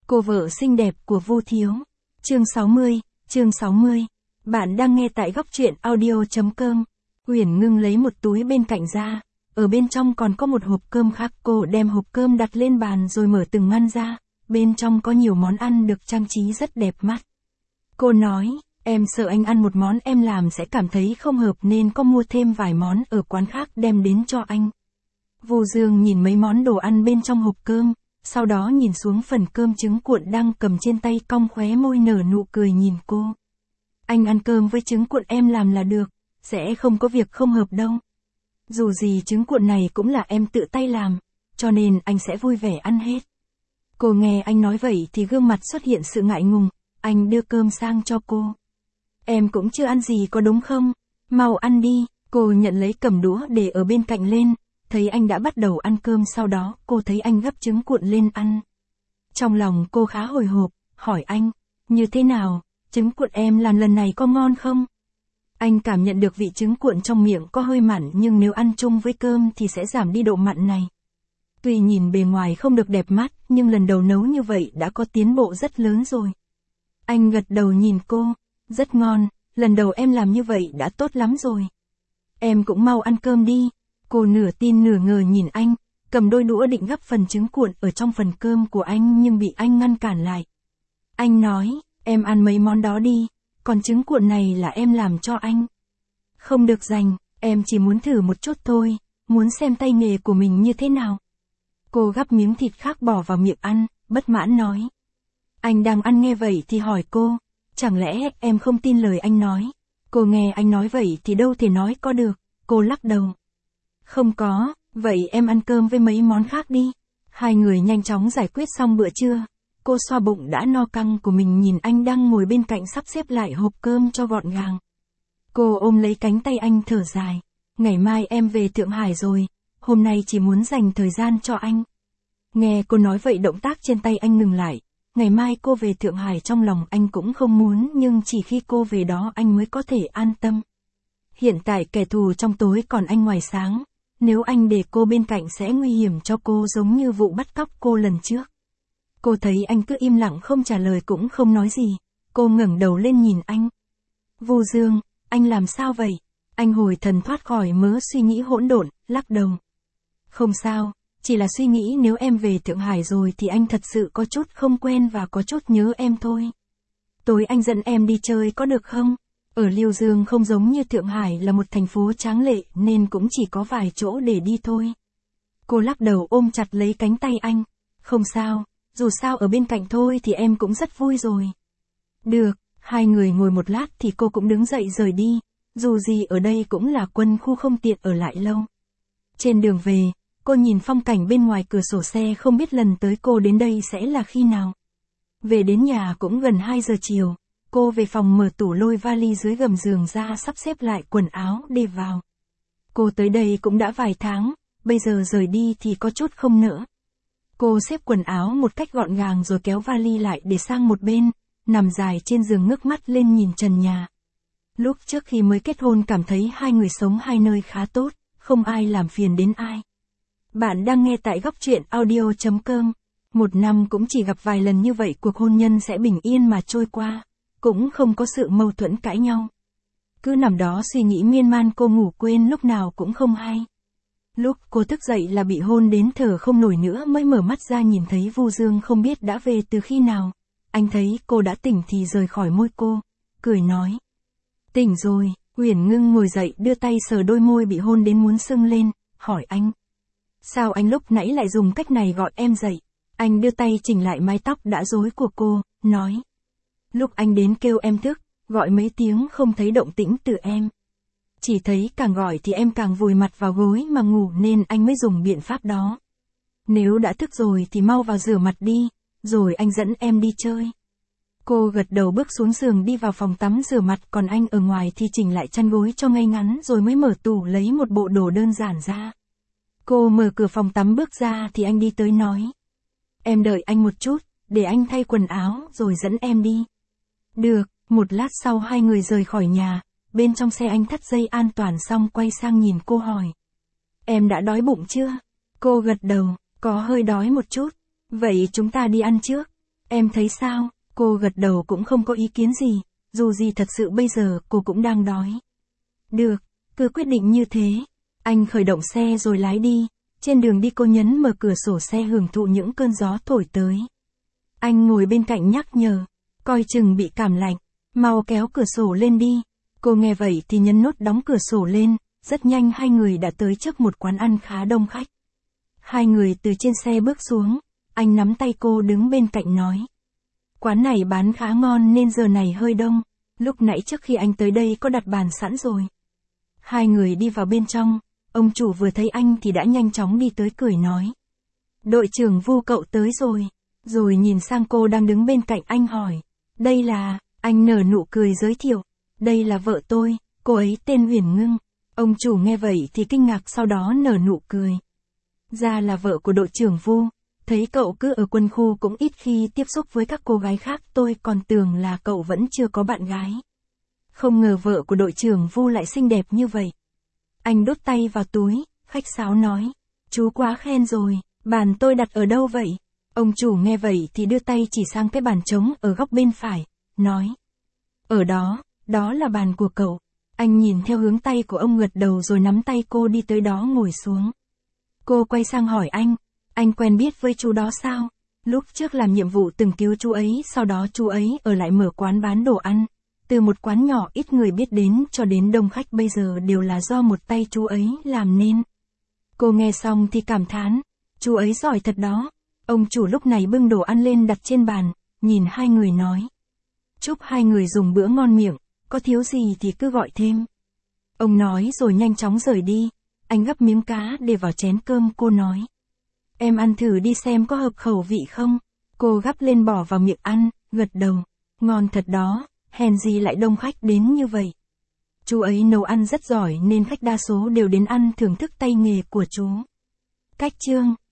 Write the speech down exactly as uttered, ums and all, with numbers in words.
Cô vợ xinh đẹp của Vu Thiếu. Chương sáu mươi, chương sáu mươi. Bạn đang nghe tại góc truyện audio chấm com. Uyển Ngưng lấy một túi bên cạnh ra, ở bên trong còn có một hộp cơm khác. Cô đem hộp cơm đặt lên bàn rồi mở từng ngăn ra, bên trong có nhiều món ăn được trang trí rất đẹp mắt. Cô nói, em sợ anh ăn một món em làm sẽ cảm thấy không hợp nên có mua thêm vài món ở quán khác đem đến cho anh. Vu Dương nhìn mấy món đồ ăn bên trong hộp cơm, sau đó nhìn xuống phần cơm trứng cuộn đang cầm trên tay, cong khóe môi nở nụ cười nhìn cô. Anh ăn cơm với trứng cuộn em làm là được, sẽ không có việc không hợp đâu. Dù gì trứng cuộn này cũng là em tự tay làm, cho nên anh sẽ vui vẻ ăn hết. Cô nghe anh nói vậy thì gương mặt xuất hiện sự ngại ngùng, anh đưa cơm sang cho cô. Em cũng chưa ăn gì có đúng không? Mau ăn đi, cô nhận lấy cầm đũa để ở bên cạnh lên. Thấy anh đã bắt đầu ăn cơm, sau đó cô thấy anh gắp trứng cuộn lên ăn. Trong lòng cô khá hồi hộp, hỏi anh, như thế nào, trứng cuộn em làm lần này có ngon không? Anh cảm nhận được vị trứng cuộn trong miệng có hơi mặn, nhưng nếu ăn chung với cơm thì sẽ giảm đi độ mặn này. Tuy nhìn bề ngoài không được đẹp mắt, nhưng lần đầu nấu như vậy đã có tiến bộ rất lớn rồi. Anh gật đầu nhìn cô, rất ngon, lần đầu em làm như vậy đã tốt lắm rồi. Em cũng mau ăn cơm đi. Cô nửa tin nửa ngờ nhìn anh, cầm đôi đũa định gắp phần trứng cuộn ở trong phần cơm của anh nhưng bị anh ngăn cản lại. Anh nói, em ăn mấy món đó đi, còn trứng cuộn này là em làm cho anh. Không được dành, em chỉ muốn thử một chút thôi, muốn xem tay nghề của mình như thế nào. Cô gắp miếng thịt khác bỏ vào miệng ăn, bất mãn nói. Anh đang ăn nghe vậy thì hỏi cô, chẳng lẽ em không tin lời anh nói? Cô nghe anh nói vậy thì đâu thể nói có được, cô lắc đầu. Không có, vậy em ăn cơm với mấy món khác đi. Hai người nhanh chóng giải quyết xong bữa trưa. Cô xoa bụng đã no căng của mình nhìn anh đang ngồi bên cạnh sắp xếp lại hộp cơm cho gọn gàng. Cô ôm lấy cánh tay anh thở dài. Ngày mai em về Thượng Hải rồi, hôm nay chỉ muốn dành thời gian cho anh. Nghe cô nói vậy động tác trên tay anh ngừng lại. Ngày mai cô về Thượng Hải trong lòng anh cũng không muốn, nhưng chỉ khi cô về đó anh mới có thể an tâm. Hiện tại kẻ thù trong tối còn anh ngoài sáng. Nếu anh để cô bên cạnh sẽ nguy hiểm cho cô, giống như vụ bắt cóc cô lần trước. Cô thấy anh cứ im lặng không trả lời cũng không nói gì. Cô ngẩng đầu lên nhìn anh. Vu Dương, anh làm sao vậy? Anh hồi thần thoát khỏi mớ suy nghĩ hỗn độn, lắc đầu. Không sao, chỉ là suy nghĩ nếu em về Thượng Hải rồi thì anh thật sự có chút không quen và có chút nhớ em thôi. Tối anh dẫn em đi chơi có được không? Ở Liêu Dương không giống như Thượng Hải là một thành phố tráng lệ nên cũng chỉ có vài chỗ để đi thôi. Cô lắc đầu ôm chặt lấy cánh tay anh. Không sao, dù sao ở bên cạnh thôi thì em cũng rất vui rồi. Được, hai người ngồi một lát thì cô cũng đứng dậy rời đi. Dù gì ở đây cũng là quân khu, không tiện ở lại lâu. Trên đường về, cô nhìn phong cảnh bên ngoài cửa sổ xe, không biết lần tới cô đến đây sẽ là khi nào. Về đến nhà cũng gần hai giờ chiều. Cô về phòng mở tủ lôi vali dưới gầm giường ra, sắp xếp lại quần áo để vào. Cô tới đây cũng đã vài tháng, bây giờ rời đi thì có chút không nỡ. Cô xếp quần áo một cách gọn gàng rồi kéo vali lại để sang một bên, nằm dài trên giường ngước mắt lên nhìn trần nhà. Lúc trước khi mới kết hôn cảm thấy hai người sống hai nơi khá tốt, không ai làm phiền đến ai. Bạn đang nghe tại góc truyện audio chấm com. Một năm cũng chỉ gặp vài lần như vậy, cuộc hôn nhân sẽ bình yên mà trôi qua. Cũng không có sự mâu thuẫn cãi nhau. Cứ nằm đó suy nghĩ miên man, cô ngủ quên lúc nào cũng không hay. Lúc cô thức dậy là bị hôn đến thở không nổi nữa, mới mở mắt ra nhìn thấy Vu Dương không biết đã về từ khi nào. Anh thấy cô đã tỉnh thì rời khỏi môi cô, cười nói. Tỉnh rồi. Uyển Ngưng ngồi dậy đưa tay sờ đôi môi bị hôn đến muốn sưng lên, hỏi anh. Sao anh lúc nãy lại dùng cách này gọi em dậy? Anh đưa tay chỉnh lại mái tóc đã rối của cô, nói. Lúc anh đến kêu em thức, gọi mấy tiếng không thấy động tĩnh từ em. Chỉ thấy càng gọi thì em càng vùi mặt vào gối mà ngủ nên anh mới dùng biện pháp đó. Nếu đã thức rồi thì mau vào rửa mặt đi, rồi anh dẫn em đi chơi. Cô gật đầu bước xuống giường đi vào phòng tắm rửa mặt, còn anh ở ngoài thì chỉnh lại chăn gối cho ngay ngắn rồi mới mở tủ lấy một bộ đồ đơn giản ra. Cô mở cửa phòng tắm bước ra thì anh đi tới nói. Em đợi anh một chút, để anh thay quần áo rồi dẫn em đi. Được, một lát sau hai người rời khỏi nhà, bên trong xe anh thắt dây an toàn xong quay sang nhìn cô hỏi. Em đã đói bụng chưa? Cô gật đầu, có hơi đói một chút. Vậy chúng ta đi ăn trước. Em thấy sao? Cô gật đầu cũng không có ý kiến gì, dù gì thật sự bây giờ cô cũng đang đói. Được, cứ quyết định như thế. Anh khởi động xe rồi lái đi, trên đường đi cô nhấn mở cửa sổ xe hưởng thụ những cơn gió thổi tới. Anh ngồi bên cạnh nhắc nhở, coi chừng bị cảm lạnh, mau kéo cửa sổ lên đi. Cô nghe vậy thì nhấn nút đóng cửa sổ lên, rất nhanh hai người đã tới trước một quán ăn khá đông khách. Hai người từ trên xe bước xuống, anh nắm tay cô đứng bên cạnh nói. Quán này bán khá ngon nên giờ này hơi đông, lúc nãy trước khi anh tới đây có đặt bàn sẵn rồi. Hai người đi vào bên trong, ông chủ vừa thấy anh thì đã nhanh chóng đi tới cười nói. Đội trưởng Vu cậu tới rồi, rồi nhìn sang cô đang đứng bên cạnh anh hỏi. Đây là, anh nở nụ cười giới thiệu, đây là vợ tôi, cô ấy tên Huyền Ngưng. Ông chủ nghe vậy thì kinh ngạc sau đó nở nụ cười. Ra là vợ của đội trưởng Vu, thấy cậu cứ ở quân khu cũng ít khi tiếp xúc với các cô gái khác, tôi còn tưởng là cậu vẫn chưa có bạn gái. Không ngờ vợ của đội trưởng Vu lại xinh đẹp như vậy. Anh đút tay vào túi, khách sáo nói. Chú quá khen rồi, bàn tôi đặt ở đâu vậy? Ông chủ nghe vậy thì đưa tay chỉ sang cái bàn trống ở góc bên phải, nói. Ở đó, đó là bàn của cậu. Anh nhìn theo hướng tay của ông gật đầu rồi nắm tay cô đi tới đó ngồi xuống. Cô quay sang hỏi anh, anh quen biết với chú đó sao? Lúc trước làm nhiệm vụ từng cứu chú ấy, sau đó chú ấy ở lại mở quán bán đồ ăn. Từ một quán nhỏ ít người biết đến cho đến đông khách bây giờ đều là do một tay chú ấy làm nên. Cô nghe xong thì cảm thán, chú ấy giỏi thật đó. Ông chủ lúc này bưng đồ ăn lên đặt trên bàn, nhìn hai người nói. Chúc hai người dùng bữa ngon miệng, có thiếu gì thì cứ gọi thêm. Ông nói rồi nhanh chóng rời đi, anh gắp miếng cá để vào chén cơm cô nói. Em ăn thử đi xem có hợp khẩu vị không? Cô gắp lên bỏ vào miệng ăn, gật đầu. Ngon thật đó, hèn gì lại đông khách đến như vậy. Chú ấy nấu ăn rất giỏi nên khách đa số đều đến ăn thưởng thức tay nghề của chú. Cách chương